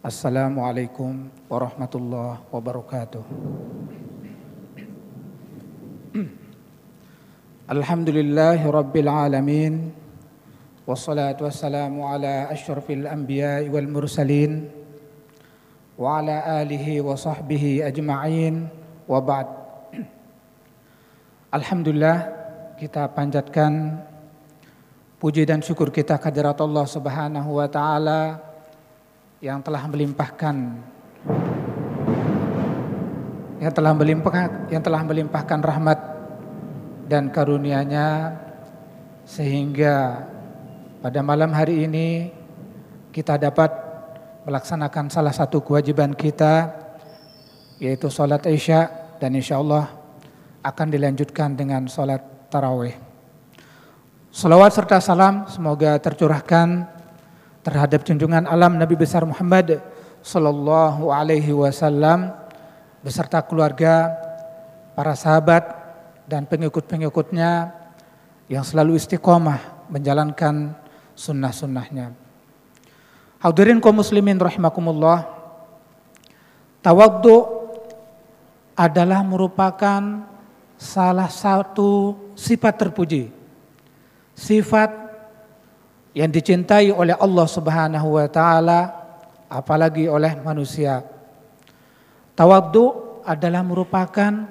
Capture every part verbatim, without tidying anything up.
Assalamualaikum warahmatullahi wabarakatuh. Alhamdulillahi rabbil alamin. Wassalatu wassalamu ala asyrafil anbiya'i wal mursalin wa ala alihi wa sahbihi ajma'in wa ba'd. Alhamdulillah, kita panjatkan puji dan syukur kita kehadirat Allah Subhanahu wa taala yang telah melimpahkan yang telah melimpahkan yang telah melimpahkan rahmat dan karunia-Nya sehingga pada malam hari ini kita dapat melaksanakan salah satu kewajiban kita, yaitu salat Isya, dan insyaallah akan dilanjutkan dengan salat tarawih. Salawat serta salam semoga tercurahkan terhadap junjungan alam Nabi besar Muhammad sallallahu alaihi wasallam beserta keluarga, para sahabat dan pengikut-pengikutnya yang selalu istiqomah menjalankan sunnah-sunnahnya. Hadirin kaum muslimin rahimakumullah, tawaddu adalah merupakan salah satu sifat terpuji, sifat yang dicintai oleh Allah Subhanahu wa taala, apalagi oleh manusia. Tawaddu adalah merupakan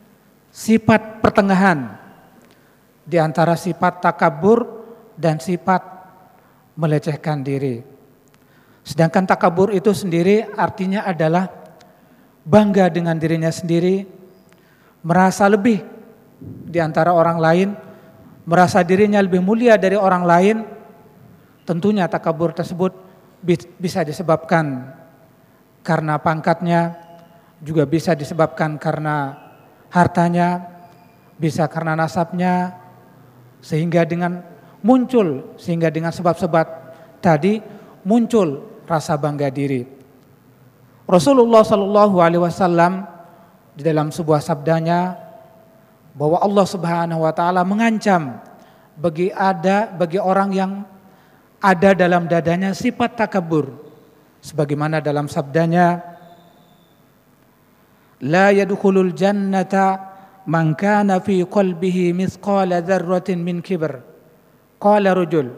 sifat pertengahan di antara sifat takabur dan sifat melecehkan diri. Sedangkan takabur itu sendiri artinya adalah bangga dengan dirinya sendiri, merasa lebih di antara orang lain, merasa dirinya lebih mulia dari orang lain. Tentunya takabur tersebut bisa disebabkan karena pangkatnya, juga bisa disebabkan karena hartanya, bisa karena nasabnya, sehingga dengan muncul, sehingga dengan sebab-sebab tadi muncul rasa bangga diri. Rasulullah Shallallahu Alaihi Wasallam di dalam sebuah sabdanya bahwa Allah Subhanahu Wa Taala mengancam bagi ada bagi orang yang ada dalam dadanya sifat takabur, sebagaimana dalam sabdanya, la yadkhulul jannata man kana fi qalbihi mithqala dzarratin min kibr. Qala rajul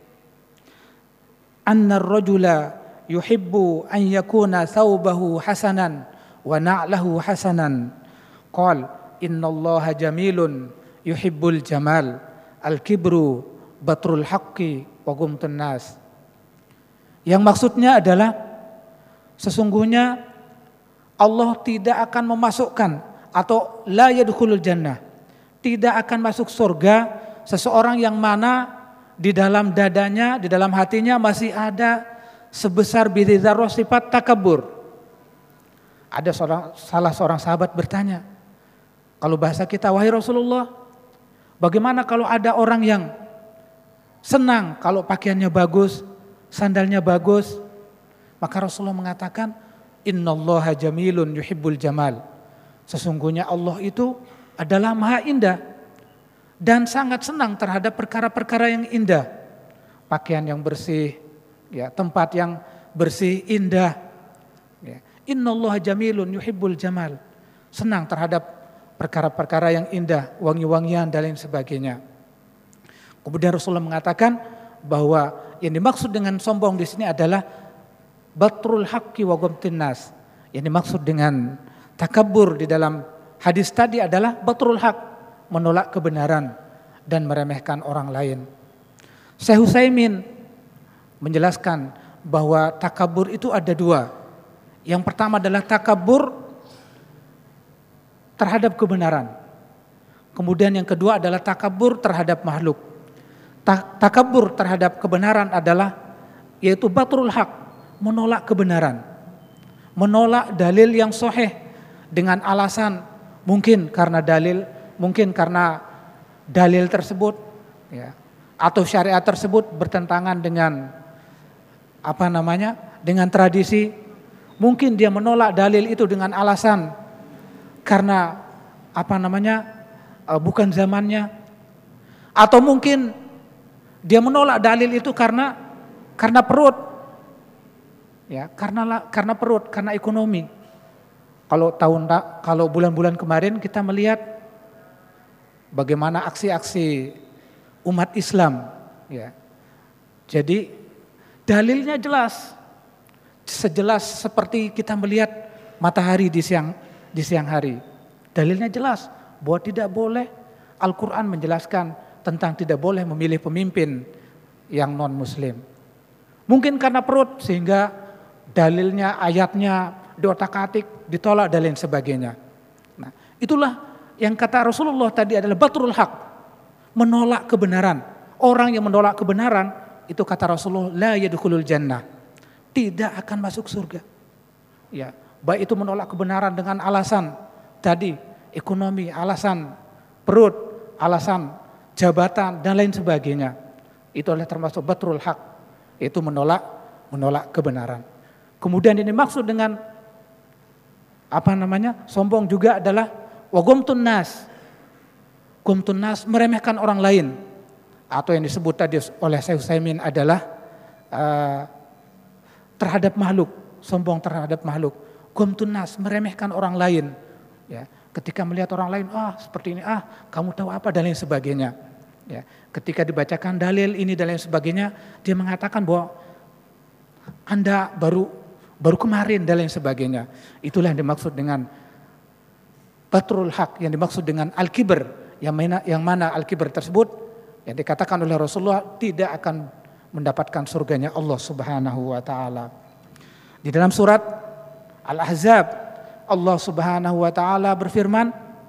anna ar-rajula yuhibbu an yakuna thawbahu hasanan wa na'lahu hasanan. Qala innallaha jamilun yuhibbul jamal. Al-kibru batrul haqqi wa gumtun nas. Yang maksudnya adalah sesungguhnya Allah tidak akan memasukkan atau la yadkhulul jannah, tidak akan masuk surga seseorang yang mana di dalam dadanya, di dalam hatinya masih ada sebesar biji zarrah sifat takabur. Ada seorang, salah seorang sahabat bertanya, kalau bahasa kita, wahai Rasulullah, bagaimana kalau ada orang yang senang kalau pakaiannya bagus, sandalnya bagus? Maka Rasulullah mengatakan, innallaha jamilun yuhibbul jamal. Sesungguhnya Allah itu adalah maha indah dan sangat senang terhadap perkara-perkara yang indah. Pakaian yang bersih, ya, tempat yang bersih, indah. Ya. Innallaha jamilun yuhibbul jamal. Senang terhadap perkara-perkara yang indah, wangi-wangian dan lain sebagainya. Kemudian Rasulullah mengatakan bahwa yang dimaksud dengan sombong di sini adalah batrul haqqi wa ghamtin nas. Yang dimaksud dengan takabur di dalam hadis tadi adalah batrul haq, menolak kebenaran dan meremehkan orang lain. Syekh Utsaimin menjelaskan bahwa takabur itu ada dua. Yang pertama adalah takabur terhadap kebenaran. Kemudian yang kedua adalah takabur terhadap makhluk. Takabur terhadap kebenaran adalah yaitu batrul haq, menolak kebenaran, menolak dalil yang sahih dengan alasan mungkin karena dalil, mungkin karena dalil tersebut, ya, atau syariat tersebut bertentangan dengan apa namanya, dengan tradisi. Mungkin dia menolak dalil itu dengan alasan karena apa namanya, bukan zamannya, atau mungkin dia menolak dalil itu karena karena perut. Ya, karena karena perut, karena ekonomi. Kalau tahun kalau bulan-bulan kemarin kita melihat bagaimana aksi-aksi umat Islam, ya. Jadi dalilnya jelas, sejelas seperti kita melihat matahari di siang di siang hari. Dalilnya jelas bahwa tidak boleh. Al-Quran menjelaskan tentang tidak boleh memilih pemimpin yang non-Muslim. Mungkin karena perut sehingga dalilnya, ayatnya diotak-atik, ditolak dan lain sebagainya. Nah, itulah yang kata Rasulullah tadi adalah batrul haq, menolak kebenaran. Orang yang menolak kebenaran itu kata Rasulullah la yadkhulul jannah, tidak akan masuk surga. Ya, baik itu menolak kebenaran dengan alasan tadi ekonomi, alasan perut, alasan jabatan dan lain sebagainya. Itu adalah termasuk batrul haq, itu menolak menolak kebenaran. Kemudian ini maksud dengan apa namanya? Sombong juga adalah wagomtun nas. Gomtun nas meremehkan orang lain, atau yang disebut tadi oleh Syekh Utsaimin adalah uh, terhadap makhluk, sombong terhadap makhluk. Gomtun nas meremehkan orang lain, ya. Ketika melihat orang lain, ah seperti ini, ah kamu tahu apa dan lain sebagainya. Ya, ketika dibacakan dalil ini dan lain sebagainya, dia mengatakan bahwa Anda baru baru kemarin dan lain sebagainya. Itulah yang dimaksud dengan batrul haq, yang dimaksud dengan al-kibr, yang mana, yang mana al-kibr tersebut yang dikatakan oleh Rasulullah tidak akan mendapatkan surganya Allah Subhanahu wa taala. Di dalam surat Al-Ahzab Allah Subhanahu wa taala berfirman,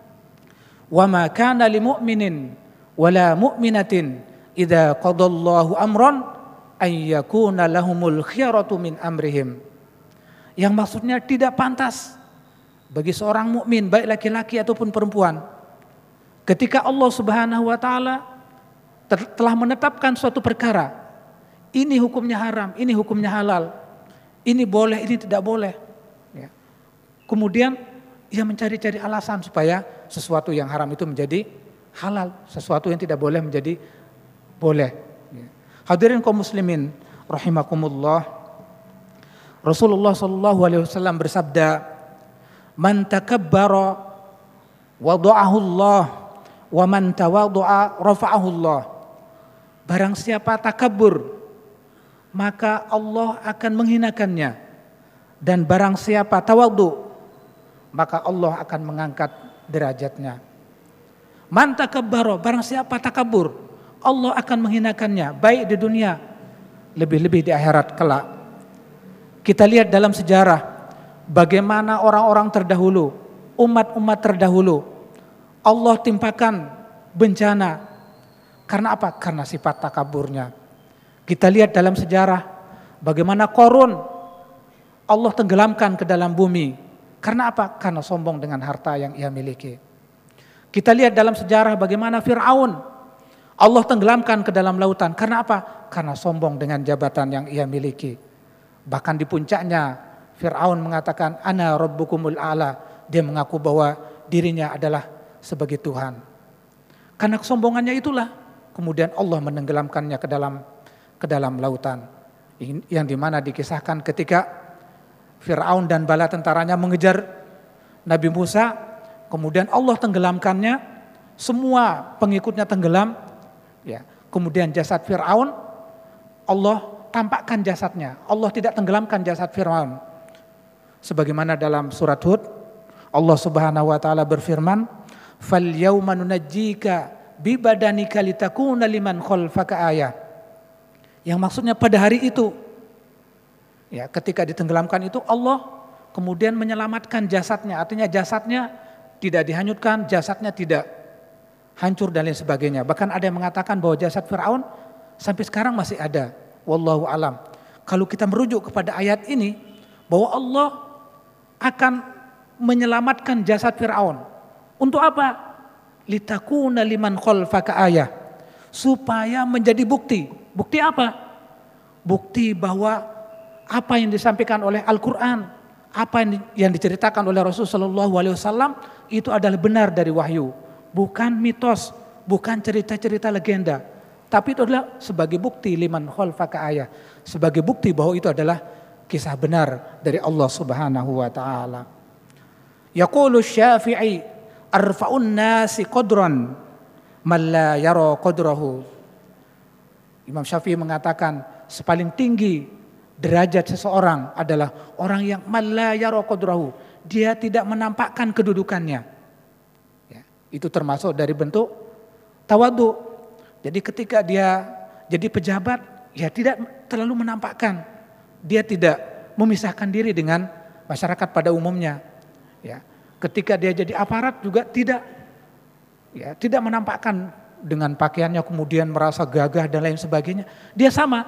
"Wa ma kana lil mu'minin wala mu'minatin idza qadallahu amran ay yakuna lahumul khiyaratu min amrihim." Yang maksudnya tidak pantas bagi seorang mukmin baik laki-laki ataupun perempuan ketika Allah Subhanahu wa taala telah menetapkan suatu perkara, ini hukumnya haram, ini hukumnya halal, ini boleh, ini tidak boleh. Ya. Kemudian ia mencari-cari alasan supaya sesuatu yang haram itu menjadi halal, sesuatu yang tidak boleh menjadi boleh. Ya. Hadirin kaum muslimin rahimakumullah, Rasulullah sallallahu alaihi wasallam bersabda, "Man takabbara wada'ahu Allah, wa man tawaddu'a rafa'ahu Allah." Barang siapa takabur, maka Allah akan menghinakannya, dan barang siapa tawaddu, maka Allah akan mengangkat derajatnya. Man takabbara, barang siapa takabur, Allah akan menghinakannya baik di dunia, lebih-lebih di akhirat kelak. Kita lihat dalam sejarah bagaimana orang-orang terdahulu, umat-umat terdahulu, Allah timpakan bencana. Karena apa? Karena sifat takaburnya. Kita lihat dalam sejarah bagaimana Qarun Allah tenggelamkan ke dalam bumi. Karena apa? Karena sombong dengan harta yang ia miliki. Kita lihat dalam sejarah bagaimana Fir'aun Allah tenggelamkan ke dalam lautan. Karena apa? Karena sombong dengan jabatan yang ia miliki. Bahkan di puncaknya Fir'aun mengatakan ana rabbukumul a'la. Dia mengaku bahwa dirinya adalah sebagai Tuhan. Karena kesombongannya itulah kemudian Allah menenggelamkannya ke dalam ke dalam lautan. Yang dimana dikisahkan ketika Fir'aun dan bala tentaranya mengejar Nabi Musa, kemudian Allah tenggelamkannya, semua pengikutnya tenggelam. Ya, kemudian jasad Fir'aun Allah tampakkan jasadnya. Allah tidak tenggelamkan jasad Fir'aun. Sebagaimana dalam surat Hud, Allah Subhanahu wa taala berfirman, "Fal yauma nunajjika bi badanika litakuna liman khalfaka ayah." Yang maksudnya pada hari itu, ya, ketika ditenggelamkan itu Allah kemudian menyelamatkan jasadnya, artinya jasadnya tidak dihanyutkan, jasadnya tidak hancur dan lain sebagainya. Bahkan ada yang mengatakan bahwa jasad Fir'aun sampai sekarang masih ada. Wallahu alam. Kalau kita merujuk kepada ayat ini bahwa Allah akan menyelamatkan jasad Fir'aun. Untuk apa? Litakuna liman khalfaka ayah. Supaya menjadi bukti. Bukti apa? Bukti bahwa apa yang disampaikan oleh Al-Quran, apa yang, yang diceritakan oleh Rasulullah shallallahu alaihi wasallam itu adalah benar dari wahyu. Bukan mitos, bukan cerita-cerita legenda. Tapi itu adalah sebagai bukti liman khalfaka ayah. Sebagai bukti bahwa itu adalah kisah benar dari Allah Subhanahu wa taala. Yaqulu Syafi'i arfa'un nasi qadran man la yara qadrahu. Imam Syafi'i mengatakan sepaling tinggi derajat seseorang adalah orang yang man la yara qadrahu, dia tidak menampakkan kedudukannya. Ya, itu termasuk dari bentuk tawadhu. Jadi ketika dia jadi pejabat, ya tidak terlalu menampakkan. Dia tidak memisahkan diri dengan masyarakat pada umumnya. Ya, ketika dia jadi aparat juga tidak, ya tidak menampakkan dengan pakaiannya kemudian merasa gagah dan lain sebagainya. Dia sama.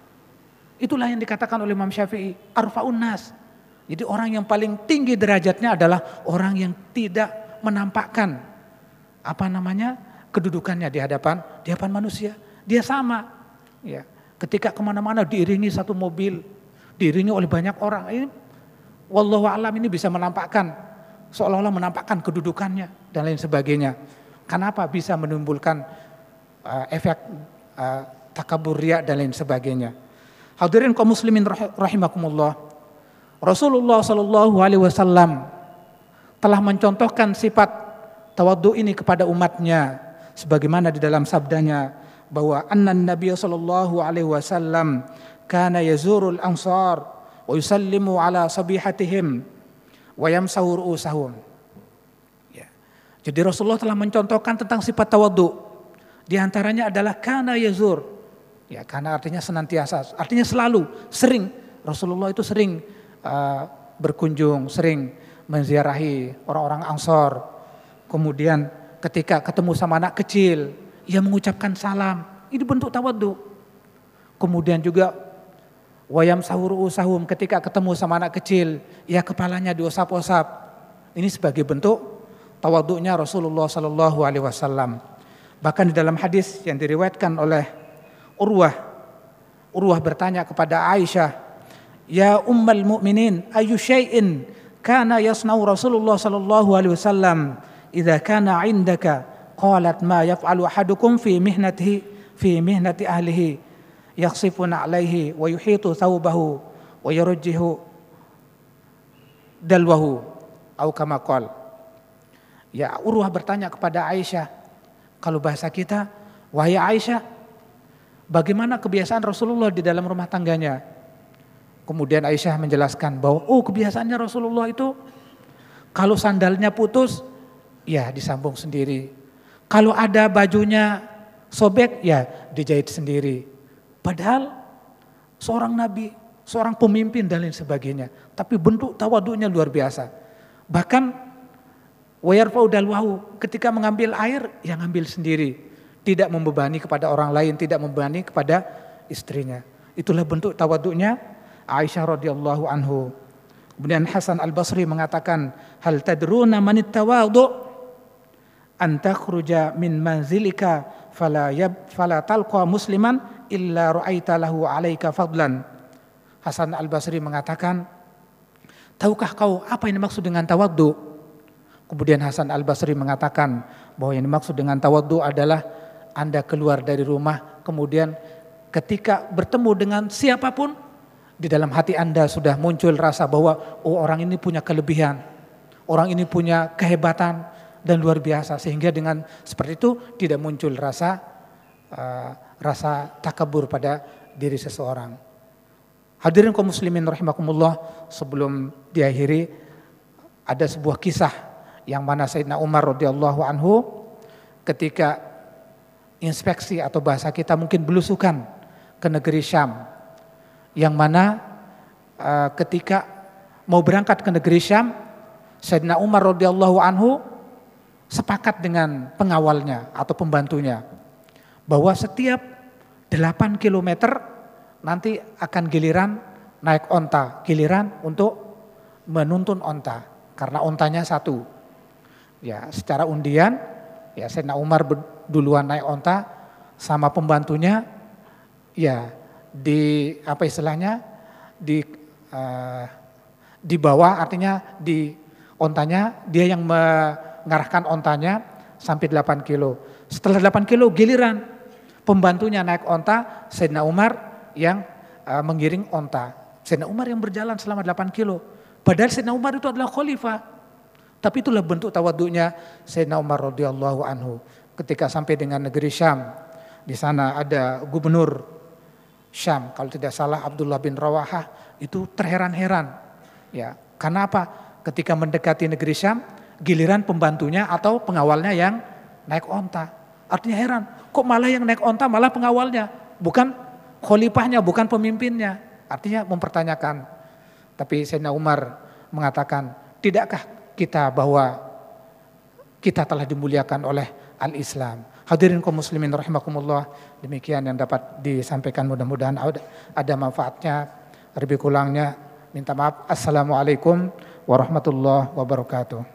Itulah yang dikatakan oleh Imam Syafi'i, arfa'un nas. Jadi orang yang paling tinggi derajatnya adalah orang yang tidak menampakkan apa namanya kedudukannya di hadapan di hadapan manusia. Dia sama. Ya, ketika kemana-mana diiringi satu mobil, diiringi oleh banyak orang. Ini, wallahu a'lam, ini bisa menampakkan, seolah-olah menampakkan kedudukannya dan lain sebagainya. Kenapa? Bisa menimbulkan uh, efek uh, takabur, riya dan lain sebagainya. Hadirin kaum muslimin rahimakumullah. Rasulullah sallallahu alaihi wasallam telah mencontohkan sifat tawadhu ini kepada umatnya sebagaimana di dalam sabdanya bahwa annan nabiy sallallahu alaihi wasallam kana yazurul ansar wa yusallimu ala sabihatihim wa yamsahu ru'usahum. Ya. Jadi Rasulullah telah mencontohkan tentang sifat tawadhu. Di antaranya adalah kana yazur. Ya, karena artinya senantiasa, artinya selalu, sering. Rasulullah itu sering uh, berkunjung, sering menziarahi orang-orang Ansor. Kemudian ketika ketemu sama anak kecil, ia mengucapkan salam. Ini bentuk tawadhu. Kemudian juga wayam sahuru usahum, ketika ketemu sama anak kecil, ia kepalanya diusap-usap. Ini sebagai bentuk tawadhunya Rasulullah Sallallahu Alaihi Wasallam. Bahkan di dalam hadis yang diriwayatkan oleh Urwah, Urwah bertanya kepada Aisyah, ya ummal mu'minin, ayu syai'in kana yasna'u Rasulullah Sallallahu Alaihi Wasallam idza kana 'indaka? Qalat ma yaf'alu ahadukum fi mihnatihi fi mihnati ahlihi yakhsifuna 'alaihi wa yuhitu thawbahu wa yurjihu dalwahu au kama qala. Ya, Urwah bertanya kepada Aisyah, kalau bahasa kita, wahai Aisyah, bagaimana kebiasaan Rasulullah di dalam rumah tangganya? Kemudian Aisyah menjelaskan bahwa oh kebiasaannya Rasulullah itu kalau sandalnya putus, ya disambung sendiri. Kalau ada bajunya sobek, ya dijahit sendiri. Padahal seorang nabi, seorang pemimpin dan lain sebagainya. Tapi bentuk tawadhunya luar biasa. Bahkan wayarfa'u dalwahu, ketika mengambil air, ya ngambil sendiri. Tidak membebani kepada orang lain, tidak membebani kepada istrinya. Itulah bentuk tawadhunya Aisyah radhiyallahu anhu. Kemudian Hasan Al-Basri mengatakan, hal tadruna manit tawadhu? An takhruja min manzilika fala yab fala talqa musliman illa ra'aita lahu 'alaika fadlan. Hasan Al-Basri mengatakan, tahukah kau apa yang dimaksud dengan tawadhu? Kemudian Hasan Al-Basri mengatakan bahwa yang dimaksud dengan tawadhu adalah Anda keluar dari rumah, kemudian ketika bertemu dengan siapapun, di dalam hati Anda sudah muncul rasa bahwa oh orang ini punya kelebihan, orang ini punya kehebatan dan luar biasa, sehingga dengan seperti itu tidak muncul rasa uh, rasa takabur pada diri seseorang. Hadirin kaum muslimin rahimakumullah, sebelum diakhiri ada sebuah kisah yang mana Sayyidina Umar radhiyallahu anhu ketika inspeksi atau bahasa kita mungkin belusukan ke negeri Syam, yang mana uh, ketika mau berangkat ke negeri Syam, Sayyidina Umar radhiyallahu anhu sepakat dengan pengawalnya atau pembantunya bahwa setiap delapan kilometer nanti akan giliran naik onta, giliran untuk menuntun onta karena ontanya satu. Ya, secara undian ya Sayyidina Umar duluan naik onta sama pembantunya, ya di apa istilahnya di uh, di bawah, artinya di ontanya dia yang mengarahkan ontanya sampai delapan kilo. Setelah delapan kilo giliran pembantunya naik onta, Sayyidina Umar yang uh, menggiring onta. Sayyidina Umar yang berjalan selama delapan kilo. Padahal Sayyidina Umar itu adalah khalifah. Tapi itulah bentuk tawaduknya Sayyidina Umar radhiyallahu anhu. Ketika sampai dengan negeri Syam, di sana ada gubernur Syam, kalau tidak salah Abdullah bin Rawahah, itu terheran-heran. Ya, karena apa? Ketika mendekati negeri Syam, giliran pembantunya atau pengawalnya yang naik onta. Artinya heran, kok malah yang naik onta malah pengawalnya, bukan khalifahnya, bukan pemimpinnya. Artinya mempertanyakan. Tapi Sayyidina Umar mengatakan, tidakkah kita bahwa kita telah dimuliakan oleh al-Islam. Hadirin kaum muslimin rahimakumullah, demikian yang dapat disampaikan, mudah-mudahan ada manfaatnya. Lebih kurangnya minta maaf. Assalamualaikum warahmatullahi wabarakatuh.